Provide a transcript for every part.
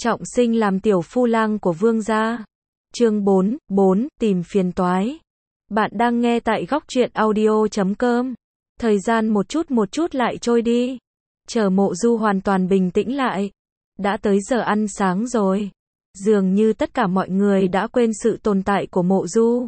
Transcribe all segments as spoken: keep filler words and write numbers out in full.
Trọng sinh làm tiểu phu lang của vương gia. Chương bốn, bốn, tìm phiền toái. Bạn đang nghe tại góc truyện audio chấm com. Thời gian một chút một chút lại trôi đi. Chờ Mộ Du hoàn toàn bình tĩnh lại. Đã tới giờ ăn sáng rồi. Dường như tất cả mọi người đã quên sự tồn tại của Mộ Du.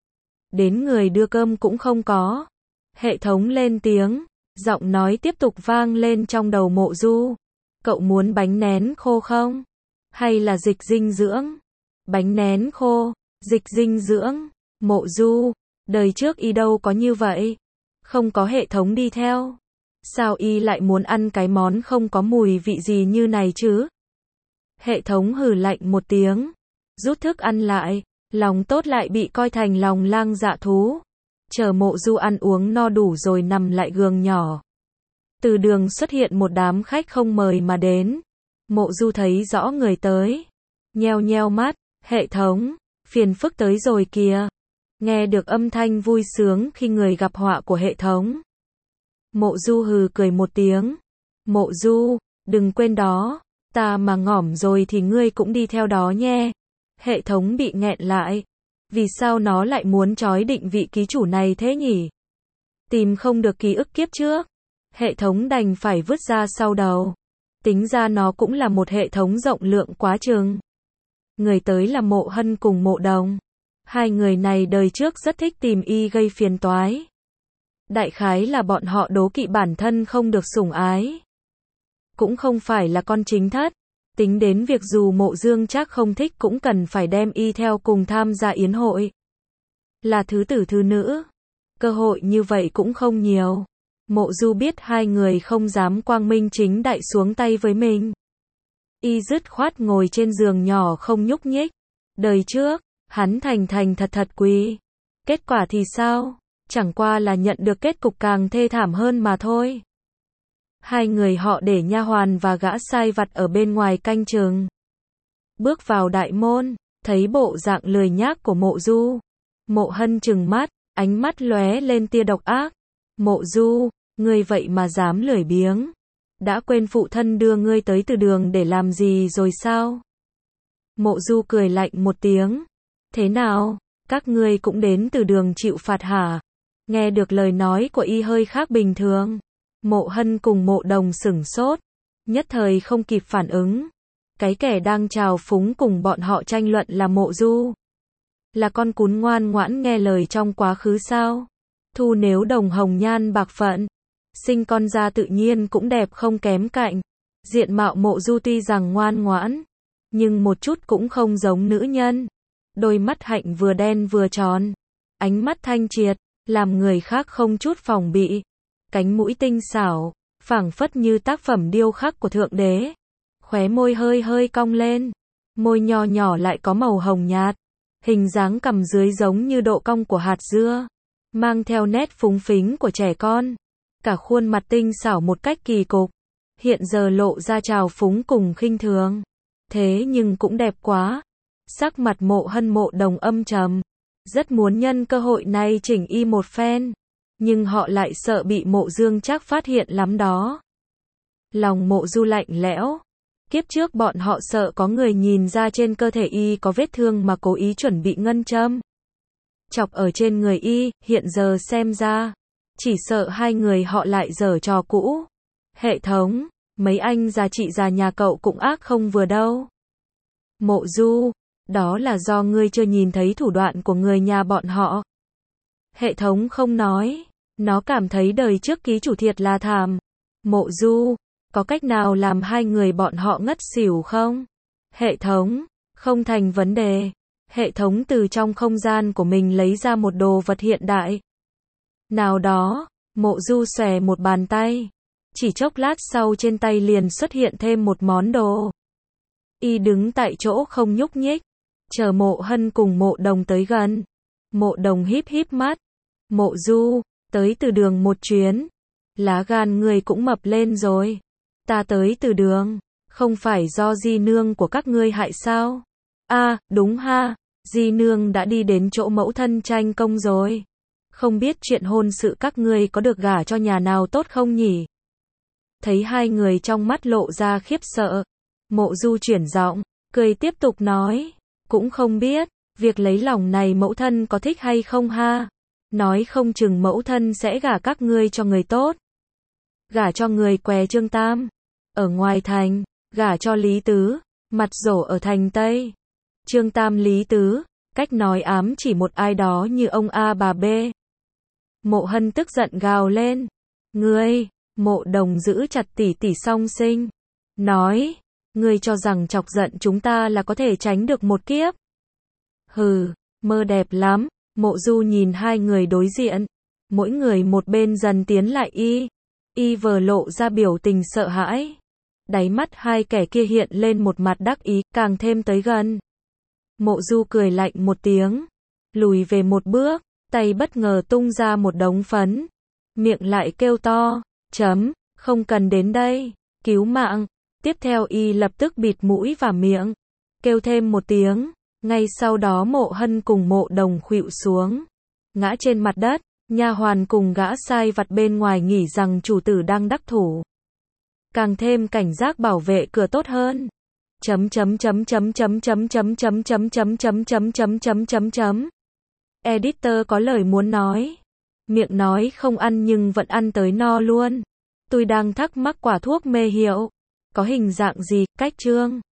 Đến người đưa cơm cũng không có. Hệ thống lên tiếng. Giọng nói tiếp tục vang lên trong đầu Mộ Du. Cậu muốn bánh nén khô không? Hay là dịch dinh dưỡng? Bánh nén khô, dịch dinh dưỡng. Mộ Du, đời trước y đâu có như vậy. Không có hệ thống đi theo. Sao y lại muốn ăn cái món không có mùi vị gì như này chứ? Hệ thống hừ lạnh một tiếng. Rút thức ăn lại. Lòng tốt lại bị coi thành lòng lang dạ thú. Chờ Mộ Du ăn uống no đủ rồi nằm lại giường nhỏ. Từ đường xuất hiện một đám khách không mời mà đến. Mộ Du thấy rõ người tới. Nheo nheo mắt, hệ thống, phiền phức tới rồi kìa. Nghe được âm thanh vui sướng khi người gặp họa của hệ thống. Mộ Du hừ cười một tiếng. Mộ Du, đừng quên đó, ta mà ngỏm rồi thì ngươi cũng đi theo đó nhé. Hệ thống bị nghẹn lại. Vì sao nó lại muốn trói định vị ký chủ này thế nhỉ? Tìm không được ký ức kiếp trước. Hệ thống đành phải vứt ra sau đầu. Tính ra nó cũng là một hệ thống rộng lượng quá chừng. Người tới là Mộ Hân cùng Mộ Đồng. Hai người này đời trước rất thích tìm y gây phiền toái. Đại khái là bọn họ đố kỵ bản thân không được sủng ái. Cũng không phải là con chính thất. Tính đến việc dù Mộ Dương Trác không thích cũng cần phải đem y theo cùng tham gia yến hội. Là thứ tử thứ nữ. Cơ hội như vậy cũng không nhiều. Mộ Du biết hai người không dám quang minh chính đại xuống tay với mình. Y dứt khoát ngồi trên giường nhỏ không nhúc nhích. Đời trước, hắn thành thành thật thật quỳ. Kết quả thì sao? Chẳng qua là nhận được kết cục càng thê thảm hơn mà thôi. Hai người họ để nha hoàn và gã sai vặt ở bên ngoài canh chừng. Bước vào đại môn, thấy bộ dạng lười nhác của Mộ Du. Mộ Hân trừng mắt, ánh mắt lóe lên tia độc ác. Mộ Du, ngươi vậy mà dám lười biếng. Đã quên phụ thân đưa ngươi tới từ đường để làm gì rồi sao? Mộ Du cười lạnh một tiếng. Thế nào, các ngươi cũng đến từ đường chịu phạt hả? Nghe được lời nói của y hơi khác bình thường. Mộ Hân cùng Mộ Đồng sửng sốt. Nhất thời không kịp phản ứng. Cái kẻ đang trào phúng cùng bọn họ tranh luận là Mộ Du. Là con cún ngoan ngoãn nghe lời trong quá khứ sao? Thu nếu đồng hồng nhan bạc phận. Sinh con ra tự nhiên cũng đẹp không kém cạnh. Diện mạo Mộ Du tuy rằng ngoan ngoãn, nhưng một chút cũng không giống nữ nhân. Đôi mắt hạnh vừa đen vừa tròn. Ánh mắt thanh triệt, làm người khác không chút phòng bị. Cánh mũi tinh xảo, phảng phất như tác phẩm điêu khắc của Thượng Đế. Khóe môi hơi hơi cong lên. Môi nho nhỏ lại có màu hồng nhạt. Hình dáng cằm dưới giống như độ cong của hạt dưa. Mang theo nét phúng phính của trẻ con. Cả khuôn mặt tinh xảo một cách kỳ cục. Hiện giờ lộ ra trào phúng cùng khinh thường. Thế nhưng cũng đẹp quá. Sắc mặt Mộ Hân Mộ Đồng âm trầm. Rất muốn nhân cơ hội này chỉnh y một phen. Nhưng họ lại sợ bị Mộ Dương Trác phát hiện lắm đó. Lòng Mộ Du lạnh lẽo. Kiếp trước bọn họ sợ có người nhìn ra trên cơ thể y có vết thương mà cố ý chuẩn bị ngân châm. Chọc ở trên người y, hiện giờ xem ra. Chỉ sợ hai người họ lại giở trò cũ. Hệ thống, mấy anh già chị già nhà cậu cũng ác không vừa đâu. Mộ Du, đó là do ngươi chưa nhìn thấy thủ đoạn của người nhà bọn họ. Hệ thống không nói. Nó cảm thấy đời trước ký chủ thiệt là thảm. Mộ Du, có cách nào làm hai người bọn họ ngất xỉu không? Hệ thống, không thành vấn đề. Hệ thống từ trong không gian của mình lấy ra một đồ vật hiện đại. Nào đó, Mộ Du xòe một bàn tay. Chỉ chốc lát sau trên tay liền xuất hiện thêm một món đồ. Y đứng tại chỗ không nhúc nhích. Chờ Mộ Hân cùng Mộ Đồng tới gần. Mộ Đồng híp híp mắt. Mộ Du, tới từ đường một chuyến. Lá gan người cũng mập lên rồi. Ta tới từ đường. Không phải do di nương của các ngươi hại sao? À, đúng ha. Di nương đã đi đến chỗ mẫu thân tranh công rồi. Không biết chuyện hôn sự các ngươi có được gả cho nhà nào tốt không nhỉ? Thấy hai người trong mắt lộ ra khiếp sợ. Mộ Du chuyển giọng, cười tiếp tục nói, cũng không biết, việc lấy lòng này mẫu thân có thích hay không ha? Nói không chừng mẫu thân sẽ gả các ngươi cho người tốt. Gả cho người què Trương Tam, ở ngoài thành, gả cho Lý Tứ, mặt rổ ở thành Tây. Trương Tam Lý Tứ, cách nói ám chỉ một ai đó như ông A bà B. Mộ Hân tức giận gào lên. Ngươi, Mộ Đồng giữ chặt tỷ tỷ song sinh. Nói, ngươi cho rằng chọc giận chúng ta là có thể tránh được một kiếp. Hừ, mơ đẹp lắm. Mộ Du nhìn hai người đối diện. Mỗi người một bên dần tiến lại y. Y vờ lộ ra biểu tình sợ hãi. Đáy mắt hai kẻ kia hiện lên một mặt đắc ý, càng thêm tới gần. Mộ Du cười lạnh một tiếng, lùi về một bước, tay bất ngờ tung ra một đống phấn. Miệng lại kêu to, chấm, không cần đến đây, cứu mạng. Tiếp theo y lập tức bịt mũi và miệng, kêu thêm một tiếng. Ngay sau đó Mộ Hân cùng Mộ Đồng khuỵu xuống, ngã trên mặt đất. Nha hoàn cùng gã sai vặt bên ngoài nghĩ rằng chủ tử đang đắc thủ, càng thêm cảnh giác bảo vệ cửa tốt hơn. Chấm chấm chấm chấm chấm chấm chấm chấm chấm chấm chấm chấm chấm chấm chấm chấm. Editor có lời muốn nói, miệng nói không ăn nhưng vẫn ăn tới no luôn. Tôi đang thắc mắc quả thuốc mê hiệu có hình dạng gì, cách chương